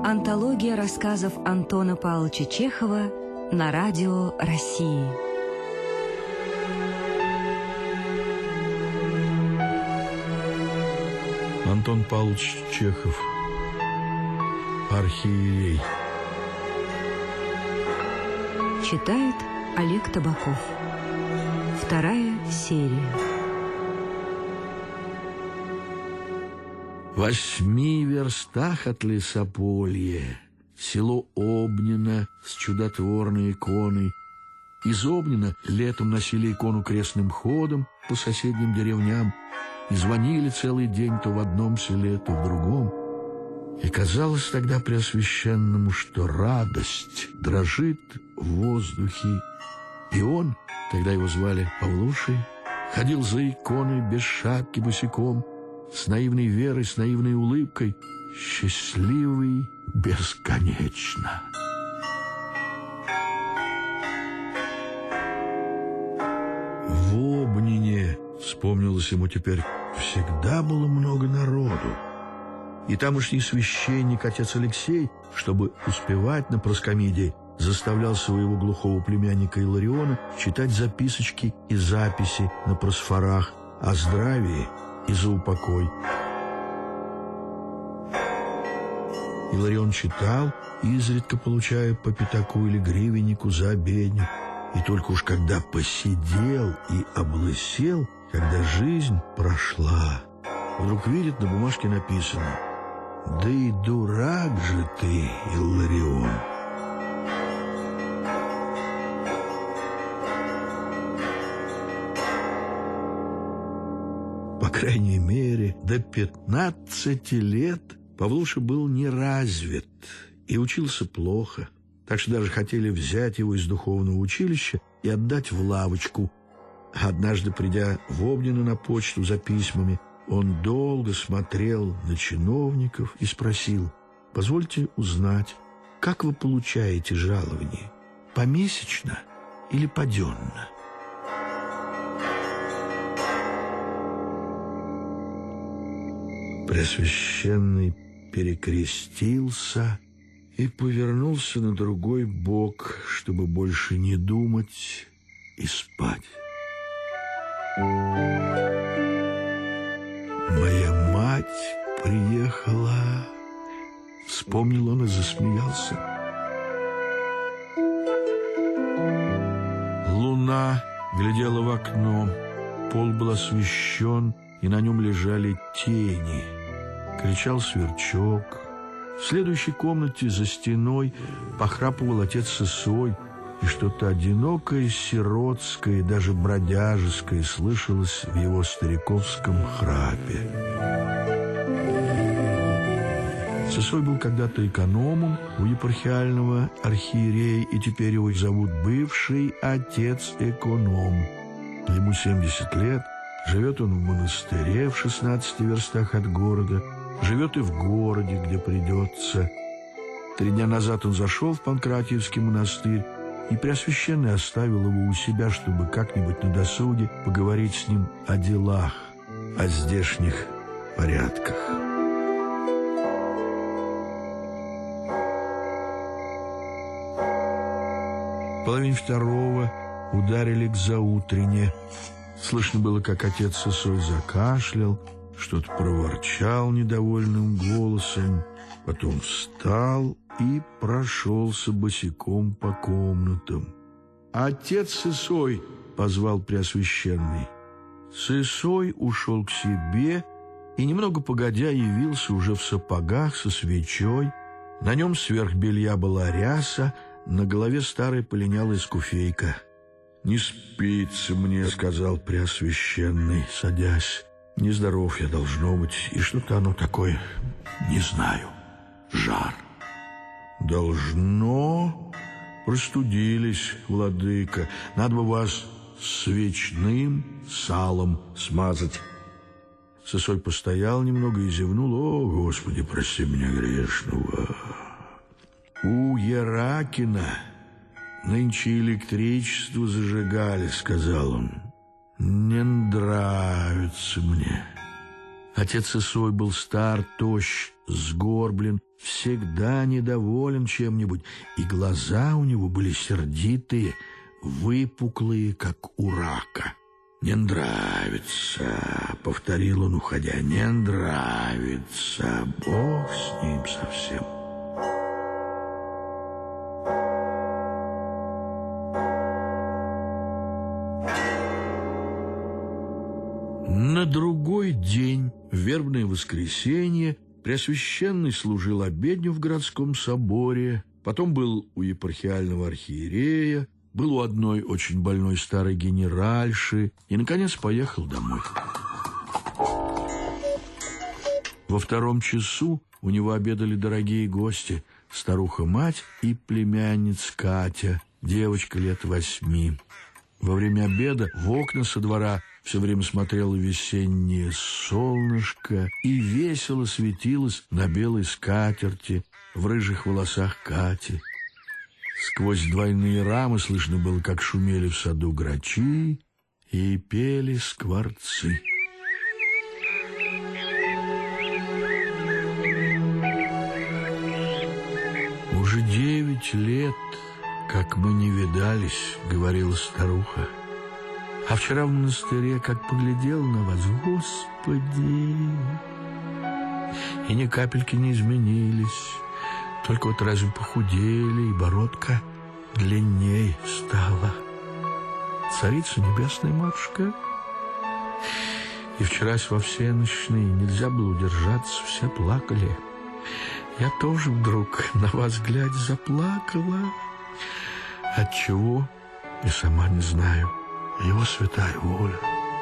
Антология рассказов Антона Павловича Чехова на радио России. Антон Павлович Чехов. Архиерей. Читает Олег Табаков. Вторая серия. В 8 верстах от лесополья село Обнино с чудотворной иконой. Из Обнина летом носили икону крестным ходом по соседним деревням и звонили целый день то в одном селе, то в другом. И казалось тогда Преосвященному, что радость дрожит в воздухе. И он, тогда его звали Павлушей, ходил за иконой без шапки босиком, с наивной верой, с наивной улыбкой, счастливый бесконечно. В Обнине, вспомнилось ему теперь, всегда было много народу. И тамошний священник, отец Алексей, чтобы успевать на проскомидии, заставлял своего глухого племянника Илариона читать записочки и записи на просфорах о здравии и за упокой. Иларион читал, изредка получая по пятаку или гривеннику за обедню, и только уж когда посидел и облысел, когда жизнь прошла, вдруг видит, на бумажке написано: «Да и дурак же ты, Иларион». По крайней мере, до 15 лет Павлуша был неразвит и учился плохо, так что даже хотели взять его из духовного училища и отдать в лавочку. Однажды, придя в Обнино на почту за письмами, он долго смотрел на чиновников и спросил: «Позвольте узнать, как вы получаете жалование? Помесячно или паденно?» Преосвященный перекрестился и повернулся на другой бок, чтобы больше не думать и спать. «Моя мать приехала», — вспомнил он и засмеялся. Луна глядела в окно, пол был освещен, и на нем лежали тени. Кричал сверчок. В следующей комнате за стеной похрапывал отец Сысой, и что-то одинокое, сиротское, даже бродяжеское слышалось в его стариковском храпе. Сысой был когда-то экономом у епархиального архиерея, и теперь его зовут бывший отец-эконом. Ему 70 лет, живет он в монастыре в 16 верстах от города, живет и в городе, где придется. 3 дня назад он зашел в Панкратиевский монастырь, и Преосвященный оставил его у себя, чтобы как-нибудь на досуге поговорить с ним о делах, о здешних порядках. В половине 2 ударили к заутрене. Слышно было, как отец Сысой закашлял, что-то проворчал недовольным голосом, потом встал и прошелся босиком по комнатам. «Отец Сысой!» — позвал Преосвященный. Сысой ушел к себе и, немного погодя, явился уже в сапогах со свечой. На нем сверх белья была ряса, на голове старая полинялая скуфейка. «Не спится мне», — сказал Преосвященный, садясь. «Нездоров я, должно быть, и что-то оно такое, не знаю, жар». «Должно, простудились, владыка. Надо бы вас свечным салом смазать». Сысой постоял немного и зевнул. «О, Господи, прости меня грешного». «У Еракина нынче электричество зажигали», — сказал он. «Не нравится мне. Отец Исой был стар, тощ, сгорблен, всегда недоволен чем-нибудь, и глаза у него были сердитые, выпуклые, как у рака. «Не нравится», — повторил он, уходя, — «не нравится, Бог с ним совсем». На другой день, в вербное воскресенье, Преосвященный служил обедню в городском соборе, потом был у епархиального архиерея, был у одной очень больной старой генеральши и, наконец, поехал домой. Во 2 часу у него обедали дорогие гости — старуха-мать и племянница Катя, девочка лет 8. Во время обеда в окна со двора все время смотрело весеннее солнышко и весело светилось на белой скатерти, в рыжих волосах Кати. Сквозь двойные рамы слышно было, как шумели в саду грачи и пели скворцы. «Уже 9 лет, как мы не видались», — говорила старуха. «А вчера в монастыре, как поглядел на вас, Господи, и ни капельки не изменились, только вот разве похудели, и бородка длинней стала. Царица Небесная, матушка. И вчерась во всенощные нельзя было удержаться, все плакали. Я тоже вдруг на вас глядя заплакала. Отчего, и сама не знаю, его святая воля».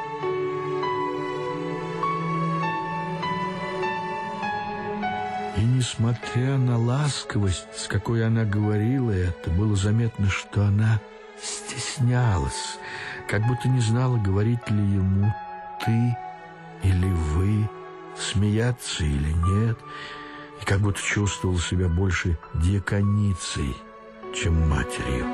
И несмотря на ласковость, с какой она говорила это, было заметно, что она стеснялась, как будто не знала, говорить ли ему «ты» или «вы», смеяться или нет, и как будто чувствовала себя больше диаконицей, чем матерью.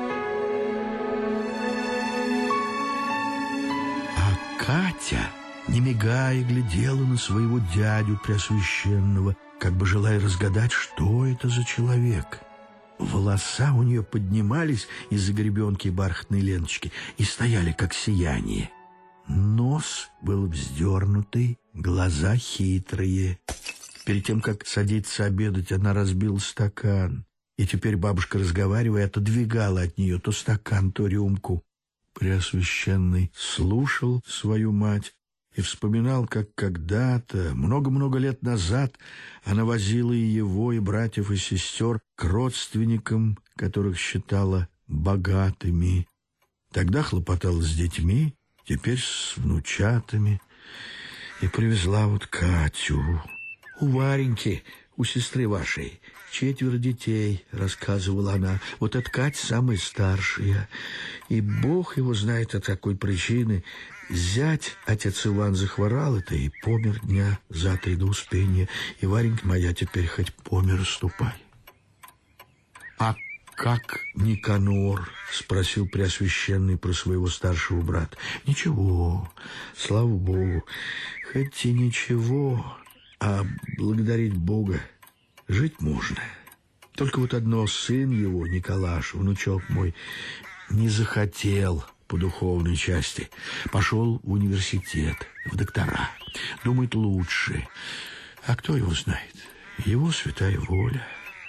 А Катя, не мигая, глядела на своего дядю Преосвященного, как бы желая разгадать, что это за человек. Волоса у нее поднимались из-за гребенки и бархатной ленточки и стояли, как сияние. Нос был вздернутый, глаза хитрые. Перед тем, как садиться обедать, она разбила стакан, и теперь бабушка, разговаривая, отодвигала от нее то стакан, то рюмку. Преосвященный слушал свою мать и вспоминал, как когда-то, много-много лет назад, она возила и его, и братьев, и сестер к родственникам, которых считала богатыми. Тогда хлопотала с детьми, теперь с внучатами, и привезла вот Катю. «У Вареньки, у сестры вашей, 4 детей», — рассказывала она. «Вот эта Катя самая старшая. И Бог его знает, от какой причины. Зять, отец Иван, захворал это и помер дня за 3 до Успения. И Варенька моя теперь хоть по миру ступай». «А как Никанор?» — спросил Преосвященный про своего старшего брата. «Ничего, слава Богу, хоть и ничего, а благодарить Бога жить можно. Только вот одно, сын его, Николаш, внучок мой, не захотел по духовной части. Пошел в университет, в доктора. Думает, лучше. А кто его знает? Его святая воля».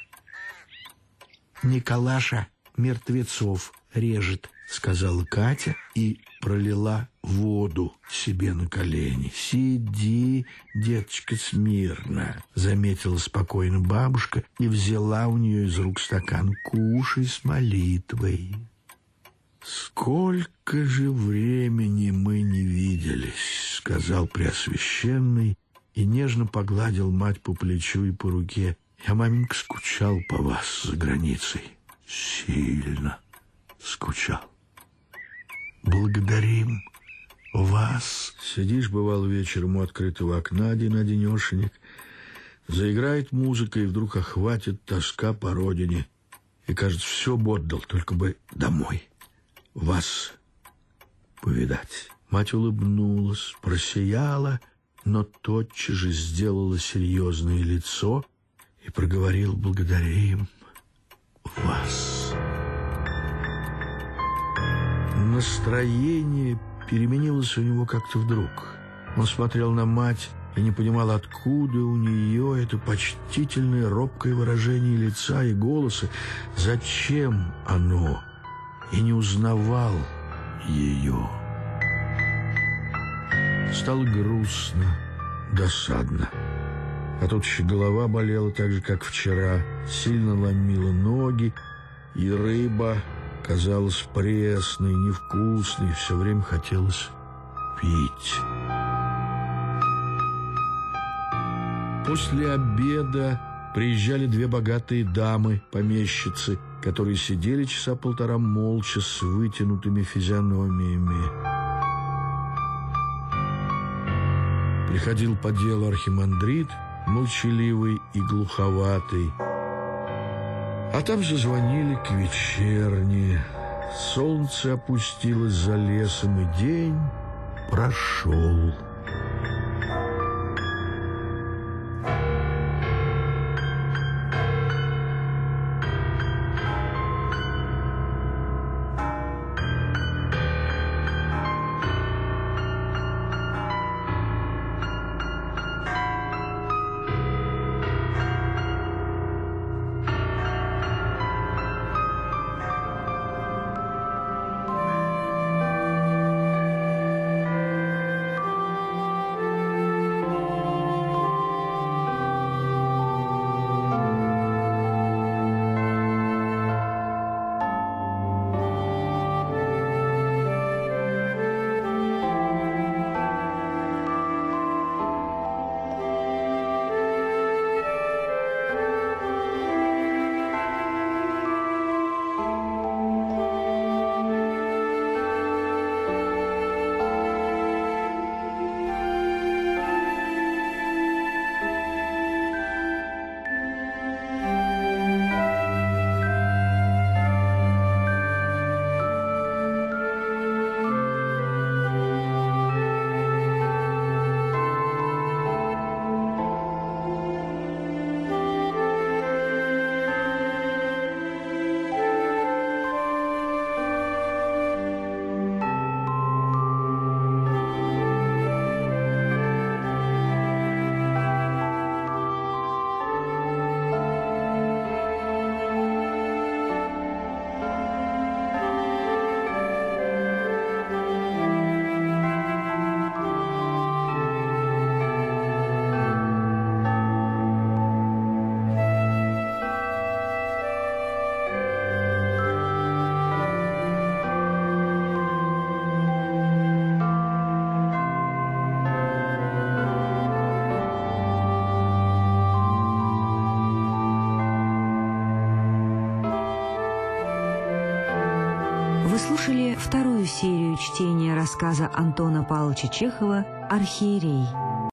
«Николаша мертвецов режет», — сказала Катя и пролила воду себе на колени. «Сиди, деточка, смирно», — заметила спокойно бабушка и взяла у нее из рук стакан. «Кушай с молитвой». «Сколько же времени мы не виделись», — сказал Преосвященный и нежно погладил мать по плечу и по руке. «Я, маменька, скучал по вас за границей. Сильно скучал. Благодарим вас». Сидишь, бывал, вечером у открытого окна один-одинешенек, заиграет музыка, и вдруг охватит тоска по родине, и, кажется, все бы отдал, только бы домой, вас повидать. Мать улыбнулась, просияла но тотчас же сделала серьезное лицо и проговорил: «Благодарим вас». Настроение переменилось у него как-то вдруг. Он смотрел на мать и не понимал, откуда у нее это почтительное робкое выражение лица и голоса, зачем оно, и не узнавал ее. Стало грустно, досадно. А тут еще голова болела так же, как вчера, сильно ломила ноги, и рыба казалась пресной, невкусной, все время хотелось пить. После обеда приезжали две богатые дамы, помещицы, которые сидели часа полтора молча с вытянутыми физиономиями. Приходил по делу архимандрит, молчаливый и глуховатый. А там зазвонили к вечерне. Солнце опустилось за лесом, и день прошел. Вы слушали вторую серию чтения рассказа Антона Павловича Чехова «Архиерей».